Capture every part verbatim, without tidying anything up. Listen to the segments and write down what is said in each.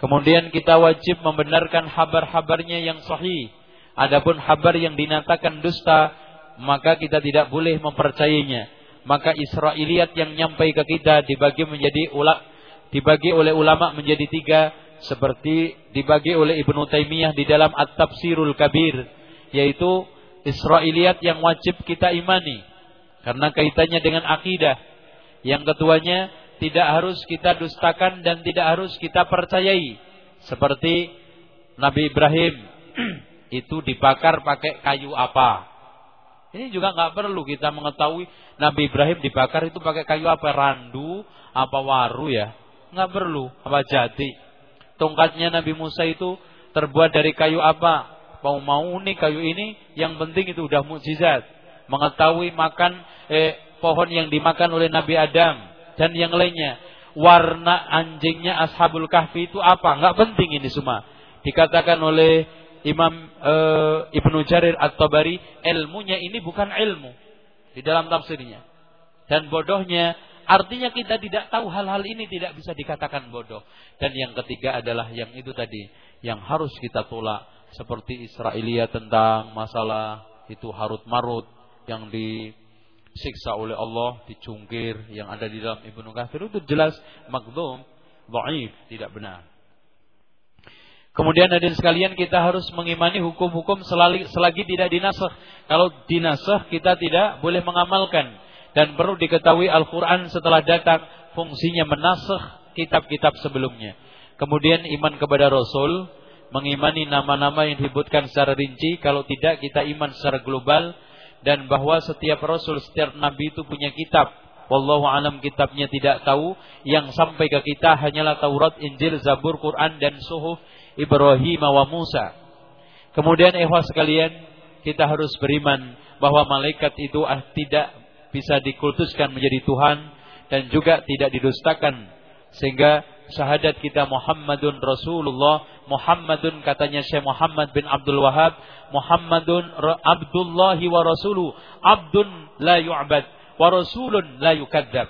Kemudian kita wajib membenarkan kabar-kabarnya yang sahih. Adapun kabar yang dinyatakan dusta, maka kita tidak boleh mempercayainya. Maka Israiliyat yang nyampai ke kita dibagi menjadi ula, dibagi oleh ulama menjadi tiga, seperti dibagi oleh Ibnu Taimiyah di dalam At-Tafsirul Kabir, yaitu Israiliyat yang wajib kita imani karena kaitannya dengan akidah. Yang keduanya tidak harus kita dustakan dan tidak harus kita percayai, seperti Nabi Ibrahim itu dibakar pakai kayu apa. Ini juga nggak perlu kita mengetahui Nabi Ibrahim dibakar itu pakai kayu apa, randu, apa waru ya, nggak perlu, apa jati. Tongkatnya Nabi Musa itu terbuat dari kayu apa, mau mau nih kayu ini, yang penting itu udah mukjizat. Mengetahui makan eh, pohon yang dimakan oleh Nabi Adam dan yang lainnya. Warna anjingnya Ashabul Kahfi itu apa, nggak penting ini semua. Dikatakan oleh Imam e, Ibnu Jarir At-Tabari, ilmunya ini bukan ilmu di dalam tafsirnya. Dan bodohnya, artinya kita tidak tahu hal-hal ini tidak bisa dikatakan bodoh. Dan yang ketiga adalah yang itu tadi, yang harus kita tolak, seperti Israiliyat tentang masalah itu Harut Marut yang disiksa oleh Allah, dicungkir, yang ada di dalam Ibnu Katsir itu jelas maghdhum, dhaif, tidak benar. Kemudian hadirin sekalian, kita harus mengimani hukum-hukum selagi, selagi tidak dinasakh. Kalau dinasakh kita tidak boleh mengamalkan. Dan perlu diketahui Al-Quran setelah datang fungsinya menasakh kitab-kitab sebelumnya. Kemudian iman kepada Rasul, mengimani nama-nama yang disebutkan secara rinci. Kalau tidak, kita iman secara global. Dan bahwa setiap Rasul, setiap Nabi itu punya kitab. Wallahu alam, kitabnya tidak tahu. Yang sampai ke kita hanyalah Taurat, Injil, Zabur, Quran dan Suhuf Ibrahim wa Musa. Kemudian ikhwah sekalian, kita harus beriman bahwa malaikat itu ah, tidak bisa dikultuskan menjadi Tuhan dan juga tidak didustakan. Sehingga syahadat kita Muhammadun Rasulullah, Muhammadun katanya Syekh Muhammad bin Abdul Wahab, Muhammadun Abdullahi wa Rasuluh, Abdun la yu'bad wa Rasulun la yukadzab.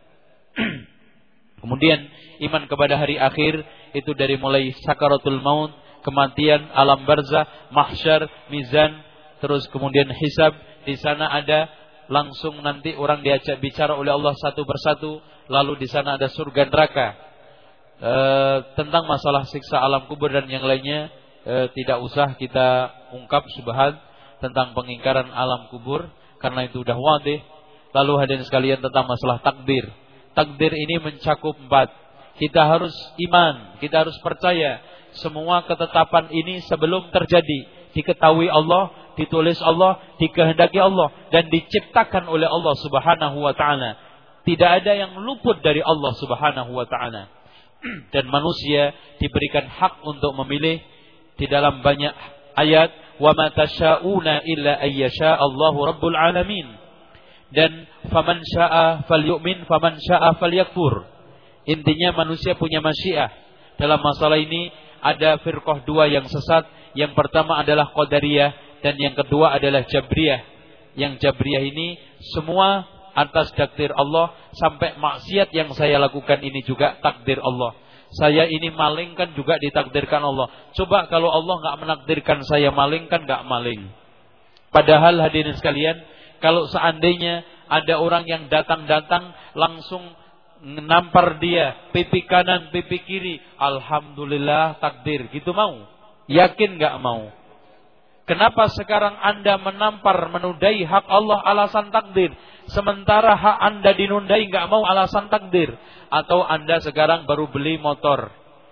Kemudian iman kepada hari akhir itu dari mulai sakaratul maut, kematian, alam barzah, mahsyar, mizan, terus kemudian hisab. Di sana ada langsung nanti orang diajak bicara oleh Allah satu persatu, lalu di sana ada surga neraka. E, tentang masalah siksa alam kubur dan yang lainnya e, tidak usah kita ungkap subhat tentang pengingkaran alam kubur karena itu sudah wadih. Lalu hadirin sekalian, tentang masalah takdir. Takdir ini mencakup empat. Kita harus iman, kita harus percaya semua ketetapan ini sebelum terjadi diketahui Allah, ditulis Allah, dikehendaki Allah dan diciptakan oleh Allah Subhanahu wa taala. Tidak ada yang luput dari Allah Subhanahu wa taala. Dan manusia diberikan hak untuk memilih di dalam banyak ayat, wa ma tasyauna illa ayyasha Allahu rabbul alamin. Dan faman syaa falyu'min faman syaa falyakfur. Intinya manusia punya masyiah. Dalam masalah ini ada firqah dua yang sesat. Yang pertama adalah Qadariyah dan yang kedua adalah Jabriyah. Yang Jabriyah ini semua atas takdir Allah, sampai maksiat yang saya lakukan ini juga takdir Allah. Saya ini maling kan juga ditakdirkan Allah. Coba kalau Allah enggak menakdirkan saya maling, kan enggak maling. Padahal hadirin sekalian, kalau seandainya ada orang yang datang-datang langsung nampar dia, pipi kanan, pipi kiri, alhamdulillah takdir, gitu mau? Yakin gak mau? Kenapa sekarang anda menampar, menudai hak Allah alasan takdir, sementara hak anda dinundai gak mau alasan takdir? Atau anda sekarang baru beli motor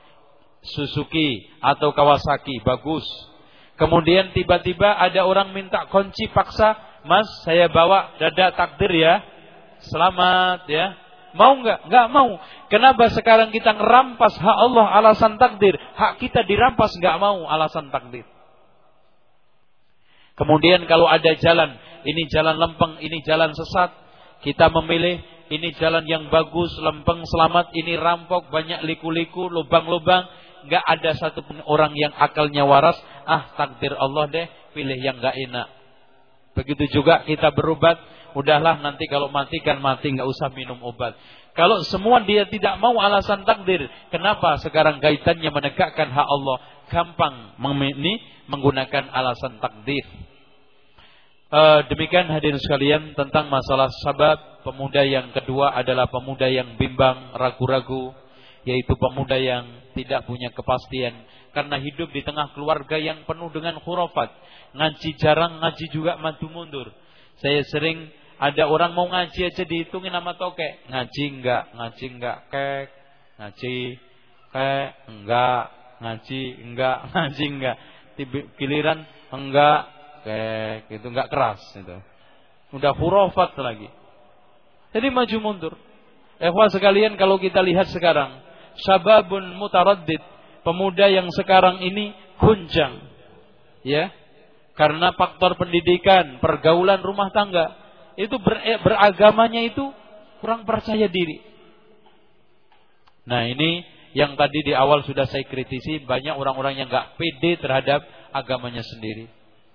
Suzuki atau Kawasaki, bagus. Kemudian tiba-tiba ada orang minta kunci paksa, mas saya bawa, dada takdir ya, selamat ya. Mau enggak? Enggak mau. Kenapa sekarang kita ngerampas hak Allah alasan takdir? Hak kita dirampas enggak mau alasan takdir. Kemudian kalau ada jalan, ini jalan lempeng, ini jalan sesat, kita memilih ini jalan yang bagus, lempeng, selamat, ini rampok, banyak liku-liku, lubang-lubang, enggak ada satu pun orang yang akalnya waras, ah takdir Allah deh, pilih yang enggak enak. Begitu juga kita berobat, udahlah nanti kalau mati kan mati, nggak usah minum obat. Kalau semua dia tidak mau alasan takdir, kenapa sekarang kaitannya menegakkan hak Allah gampang ini menggunakan alasan takdir? Uh, demikian hadirin sekalian tentang masalah sabab. Pemuda yang kedua adalah pemuda yang bimbang, ragu-ragu, yaitu pemuda yang tidak punya kepastian karena hidup di tengah keluarga yang penuh dengan khurafat. Ngaji jarang, ngaji juga maju mundur. Saya sering ada orang mau ngaji aja dihitungin sama tokek. Ngaji enggak, ngaji enggak, kek, ngaji, kek, enggak, ngaji enggak, ngaji enggak. Giliran enggak, kek, itu enggak keras itu. Udah khurafat lagi. Jadi maju mundur. Ikhwah sekalian, kalau kita lihat sekarang, syababun mutaraddid, pemuda yang sekarang ini gunjang. Ya. Karena faktor pendidikan, pergaulan rumah tangga, itu ber, beragamanya itu kurang percaya diri. Nah, ini yang tadi di awal sudah saya kritisi, banyak orang-orang yang enggak pede terhadap agamanya sendiri.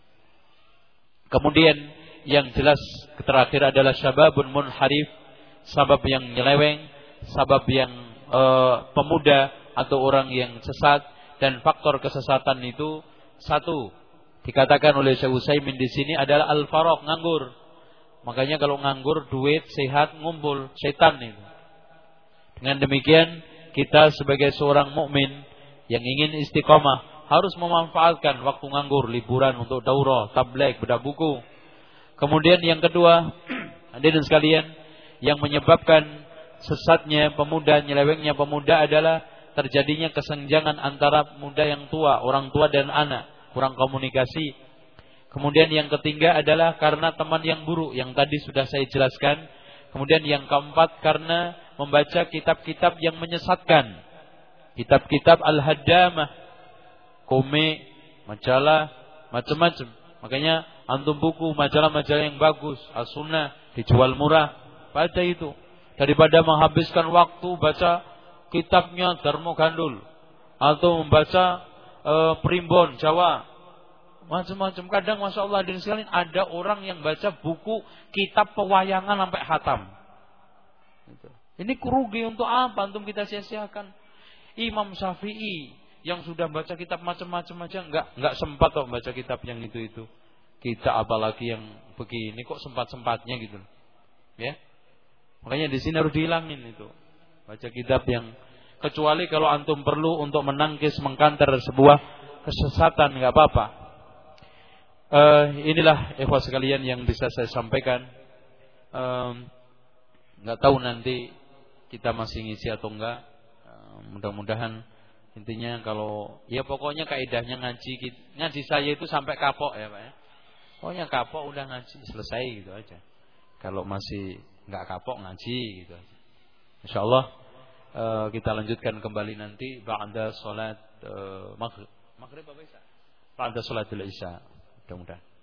Kemudian yang jelas terakhir adalah syababun munharif, sabab yang nyeleweng, sabab yang e, pemuda atau orang yang sesat. Dan faktor kesesatan itu satu, dikatakan oleh Syekh Utsaimin di sini adalah al-faraq, nganggur. Makanya kalau nganggur, duit, sehat, ngumpul, setan itu. Dengan demikian, kita sebagai seorang mukmin yang ingin istiqomah harus memanfaatkan waktu nganggur, liburan untuk daurah, tabligh, bedah buku. Kemudian yang kedua, hadirin sekalian, yang menyebabkan sesatnya pemuda, nyelewengnya pemuda adalah terjadinya kesenjangan antara muda yang tua, orang tua dan anak, kurang komunikasi. Kemudian yang ketiga adalah karena teman yang buruk yang tadi sudah saya jelaskan. Kemudian yang keempat karena membaca kitab-kitab yang menyesatkan. Kitab-kitab al-haddamah, komik, majalah, macam-macam. Makanya antum buku majalah-majalah yang bagus, as-sunnah, dijual murah, baca itu. Daripada menghabiskan waktu baca kitabnya Darmo Gandul atau membaca e, Primbon Jawa, macam-macam. Kadang masya Allah hadirin sekalian, ada orang yang baca buku kitab pewayangan sampai khatam. Ini rugi untuk apa? Antum kita sia-siakan. Imam Syafi'i yang sudah baca kitab macam-macam aja enggak enggak sempat kok baca kitab yang itu-itu. Kita apalagi yang begini kok sempat-sempatnya gitu. Ya. Makanya di sini harus dihilangin itu. Baca kitab yang, kecuali kalau antum perlu untuk menangkis mengkanter sebuah kesesatan, enggak apa-apa. Uh, inilah ikhwah sekalian yang bisa saya sampaikan. Um, nggak tahu nanti kita masih ngisi atau enggak. Uh, mudah-mudahan intinya kalau ya pokoknya kaidahnya ngaji ngaji saya itu sampai kapok ya Pak ya. Pokoknya kapok udah ngaji selesai gitu aja. Kalau masih nggak kapok ngaji gitu aja. Insyaallah uh, kita lanjutkan kembali nanti ba'da salat uh, maghrib. Maghrib apa isya? Ba'da salatul isya. Mudah-mudahan